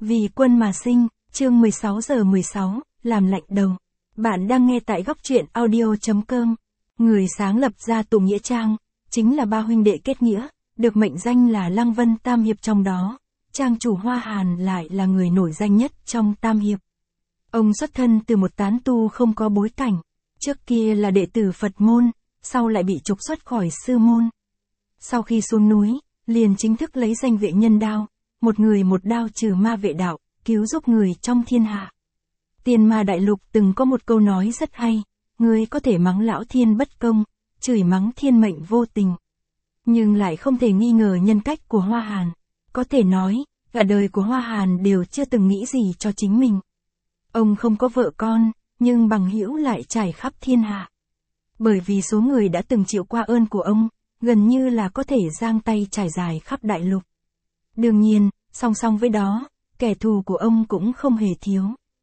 Vì quân mà sinh, chương 16:16, làm lạnh đầu. Bạn đang nghe tại góc truyện audio.com. Người sáng lập ra tụ nghĩa trang, chính là ba huynh đệ kết nghĩa, được mệnh danh là Lăng Vân Tam Hiệp, trong đó, trang chủ Hoa Hàn lại là người nổi danh nhất trong Tam Hiệp. Ông xuất thân từ một tán tu không có bối cảnh, trước kia là đệ tử Phật môn, sau lại bị trục xuất khỏi sư môn. Sau khi xuống núi, liền chính thức lấy danh vệ nhân đao, một người một đao trừ ma vệ đạo, cứu giúp người trong thiên hạ. Tiên Ma Đại Lục từng có một câu nói rất hay, người có thể mắng lão thiên bất công, chửi mắng thiên mệnh vô tình. Nhưng lại không thể nghi ngờ nhân cách của Hoa Hàn. Có thể nói, cả đời của Hoa Hàn đều chưa từng nghĩ gì cho chính mình. Ông không có vợ con, nhưng bằng hữu lại trải khắp thiên hạ. Bởi vì số người đã từng chịu qua ơn của ông, gần như là có thể giang tay trải dài khắp đại lục. Đương nhiên, song song với đó, kẻ thù của ông cũng không hề thiếu.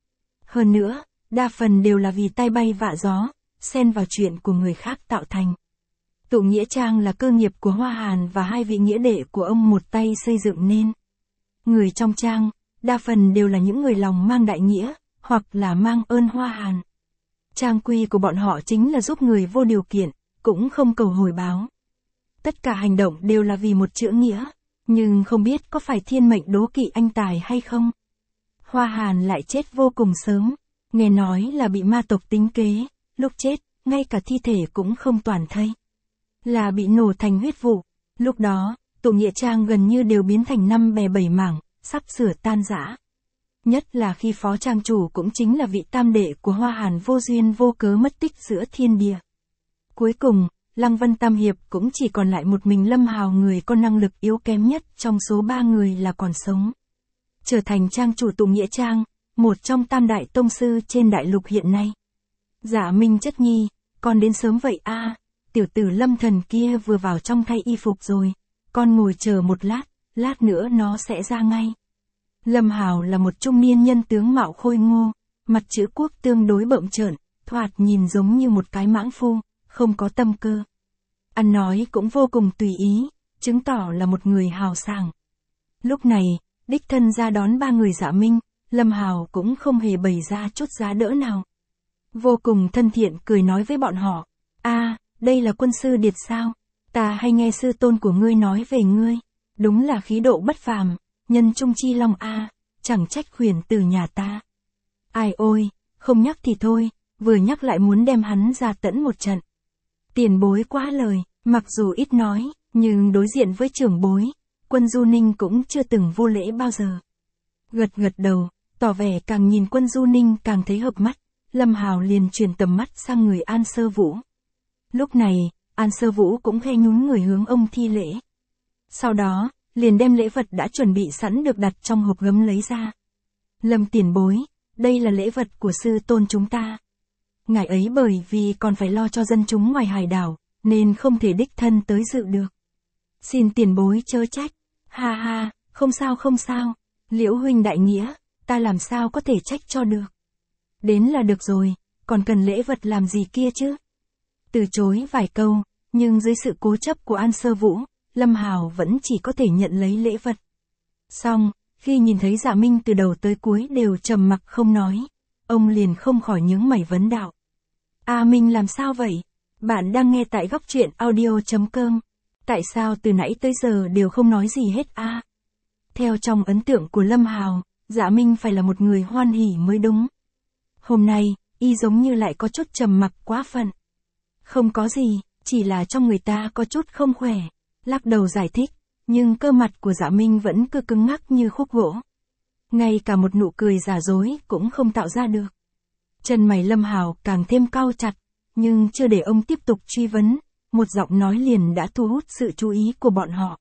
Hơn nữa, đa phần đều là vì tai bay vạ gió, xen vào chuyện của người khác tạo thành. Tụ nghĩa trang là cơ nghiệp của Hoa Hàn và hai vị nghĩa đệ của ông một tay xây dựng nên. Người trong trang, đa phần đều là những người lòng mang đại nghĩa, hoặc là mang ơn Hoa Hàn. Trang quy của bọn họ chính là giúp người vô điều kiện, cũng không cầu hồi báo. Tất cả hành động đều là vì một chữ nghĩa, nhưng không biết có phải thiên mệnh đố kỵ anh tài hay không. Hoa Hàn lại chết vô cùng sớm, nghe nói là bị ma tộc tính kế, lúc chết, ngay cả thi thể cũng không toàn thây. Là bị nổ thành huyết vụ, lúc đó, tụ nghĩa trang gần như đều biến thành 5 bè 7 mảng, sắp sửa tan rã. Nhất là khi phó trang chủ cũng chính là vị tam đệ của Hoa Hàn vô duyên vô cớ mất tích giữa thiên địa. Cuối cùng, Lăng Vân Tam Hiệp cũng chỉ còn lại một mình Lâm Hào, người có năng lực yếu kém nhất trong số 3 người là còn sống. Trở thành trang chủ tụ nghĩa trang, một trong tam đại tông sư trên đại lục hiện nay. Dạ Minh chất nhi, con đến sớm vậy a? Tiểu tử Lâm Thần kia vừa vào trong thay y phục rồi, con ngồi chờ một lát nữa nó sẽ ra ngay. Lâm Hào là một trung niên nhân tướng mạo khôi ngô, mặt chữ quốc tương đối bợm trợn, thoạt nhìn giống như một cái mãng phu, không có tâm cơ. Ăn nói cũng vô cùng tùy ý, chứng tỏ là một người hào sảng. Lúc này, đích thân ra đón ba người Dạ Minh, Lâm Hào cũng không hề bày ra chút giá đỡ nào. Vô cùng thân thiện cười nói với bọn họ, đây là quân sư Điệt sao? Ta hay nghe sư tôn của ngươi nói về ngươi, đúng là khí độ bất phàm, nhân trung chi long chẳng trách khuyển từ nhà ta. Ai ôi, không nhắc thì thôi, vừa nhắc lại muốn đem hắn ra tẫn một trận. Tiền bối quá lời, mặc dù ít nói, nhưng đối diện với trưởng bối, Quân Du Ninh cũng chưa từng vô lễ bao giờ. Gật đầu, tỏ vẻ càng nhìn Quân Du Ninh càng thấy hợp mắt, Lâm Hào liền chuyển tầm mắt sang người An Sơ Vũ. Lúc này, An Sơ Vũ cũng khe nhún người hướng ông thi lễ. Sau đó, liền đem lễ vật đã chuẩn bị sẵn được đặt trong hộp gấm lấy ra. Lâm tiền bối, đây là lễ vật của sư tôn chúng ta. Ngài ấy bởi vì còn phải lo cho dân chúng ngoài hải đảo, nên không thể đích thân tới dự được. Xin tiền bối chớ trách. Ha, không sao, Liễu huynh đại nghĩa, ta làm sao có thể trách cho được. Đến là được rồi, còn cần lễ vật làm gì kia chứ. Từ chối vài câu, nhưng dưới sự cố chấp của An Sơ Vũ, Lâm Hào vẫn chỉ có thể nhận lấy lễ vật. Xong, khi nhìn thấy Dạ Minh từ đầu tới cuối đều trầm mặc không nói, ông liền không khỏi nhướng mày vấn đạo. Minh làm sao vậy? Bạn đang nghe tại góc truyện audio.com. Tại sao từ nãy tới giờ đều không nói gì hết Theo trong ấn tượng của Lâm Hào, Dạ Minh phải là một người hoan hỉ mới đúng. Hôm nay, y giống như lại có chút trầm mặc quá phận. Không có gì, chỉ là trong người ta có chút không khỏe. Lắc đầu giải thích, nhưng cơ mặt của Dạ Minh vẫn cứ cứng ngắc như khúc gỗ. Ngay cả một nụ cười giả dối cũng không tạo ra được. Chân mày Lâm Hào càng thêm cau chặt, nhưng chưa để ông tiếp tục truy vấn, một giọng nói liền đã thu hút sự chú ý của bọn họ.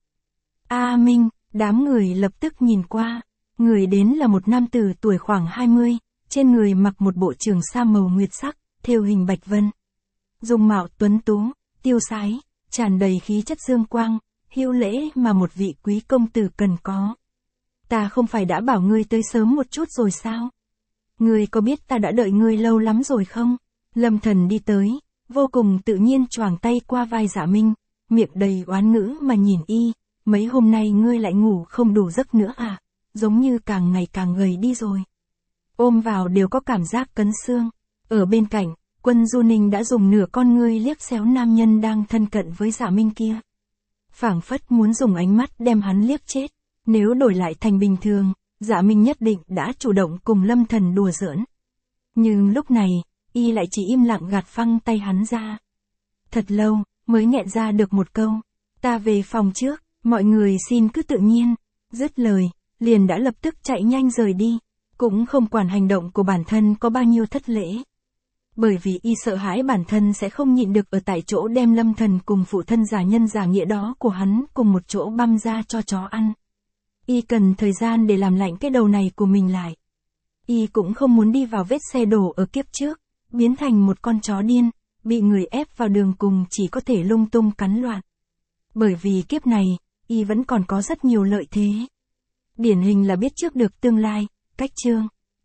Minh, đám người lập tức nhìn qua, người đến là một nam tử tuổi khoảng 20, trên người mặc một bộ trường sa màu nguyệt sắc, thêu hình bạch vân. Dung mạo tuấn tú, tiêu sái, tràn đầy khí chất dương quang, hữu lễ mà một vị quý công tử cần có. Ta không phải đã bảo ngươi tới sớm một chút rồi sao? Ngươi có biết ta đã đợi ngươi lâu lắm rồi không? Lâm Thần đi tới, vô cùng tự nhiên choàng tay qua vai Dạ Minh, miệng đầy oán ngữ mà nhìn y, mấy hôm nay ngươi lại ngủ không đủ giấc nữa giống như càng ngày càng gầy đi rồi. Ôm vào đều có cảm giác cấn xương. Ở bên cạnh, Quân Du Ninh đã dùng nửa con ngươi liếc xéo nam nhân đang thân cận với Dạ Minh kia. Phảng phất muốn dùng ánh mắt đem hắn liếc chết. Nếu đổi lại thành bình thường, Dạ Minh nhất định đã chủ động cùng Lâm Thần đùa giỡn. Nhưng lúc này, y lại chỉ im lặng gạt phăng tay hắn ra. Thật lâu, mới nghẹn ra được một câu. Ta về phòng trước, mọi người xin cứ tự nhiên. Dứt lời, liền đã lập tức chạy nhanh rời đi. Cũng không quản hành động của bản thân có bao nhiêu thất lễ. Bởi vì y sợ hãi bản thân sẽ không nhịn được ở tại chỗ đem Lâm Thần cùng phụ thân giả nhân giả nghĩa đó của hắn cùng một chỗ băm ra cho chó ăn. Y cần thời gian để làm lạnh cái đầu này của mình lại. Y cũng không muốn đi vào vết xe đổ ở kiếp trước, biến thành một con chó điên, bị người ép vào đường cùng chỉ có thể lung tung cắn loạn. Bởi vì kiếp này, y vẫn còn có rất nhiều lợi thế. Điển hình là biết trước được tương lai, cách chương.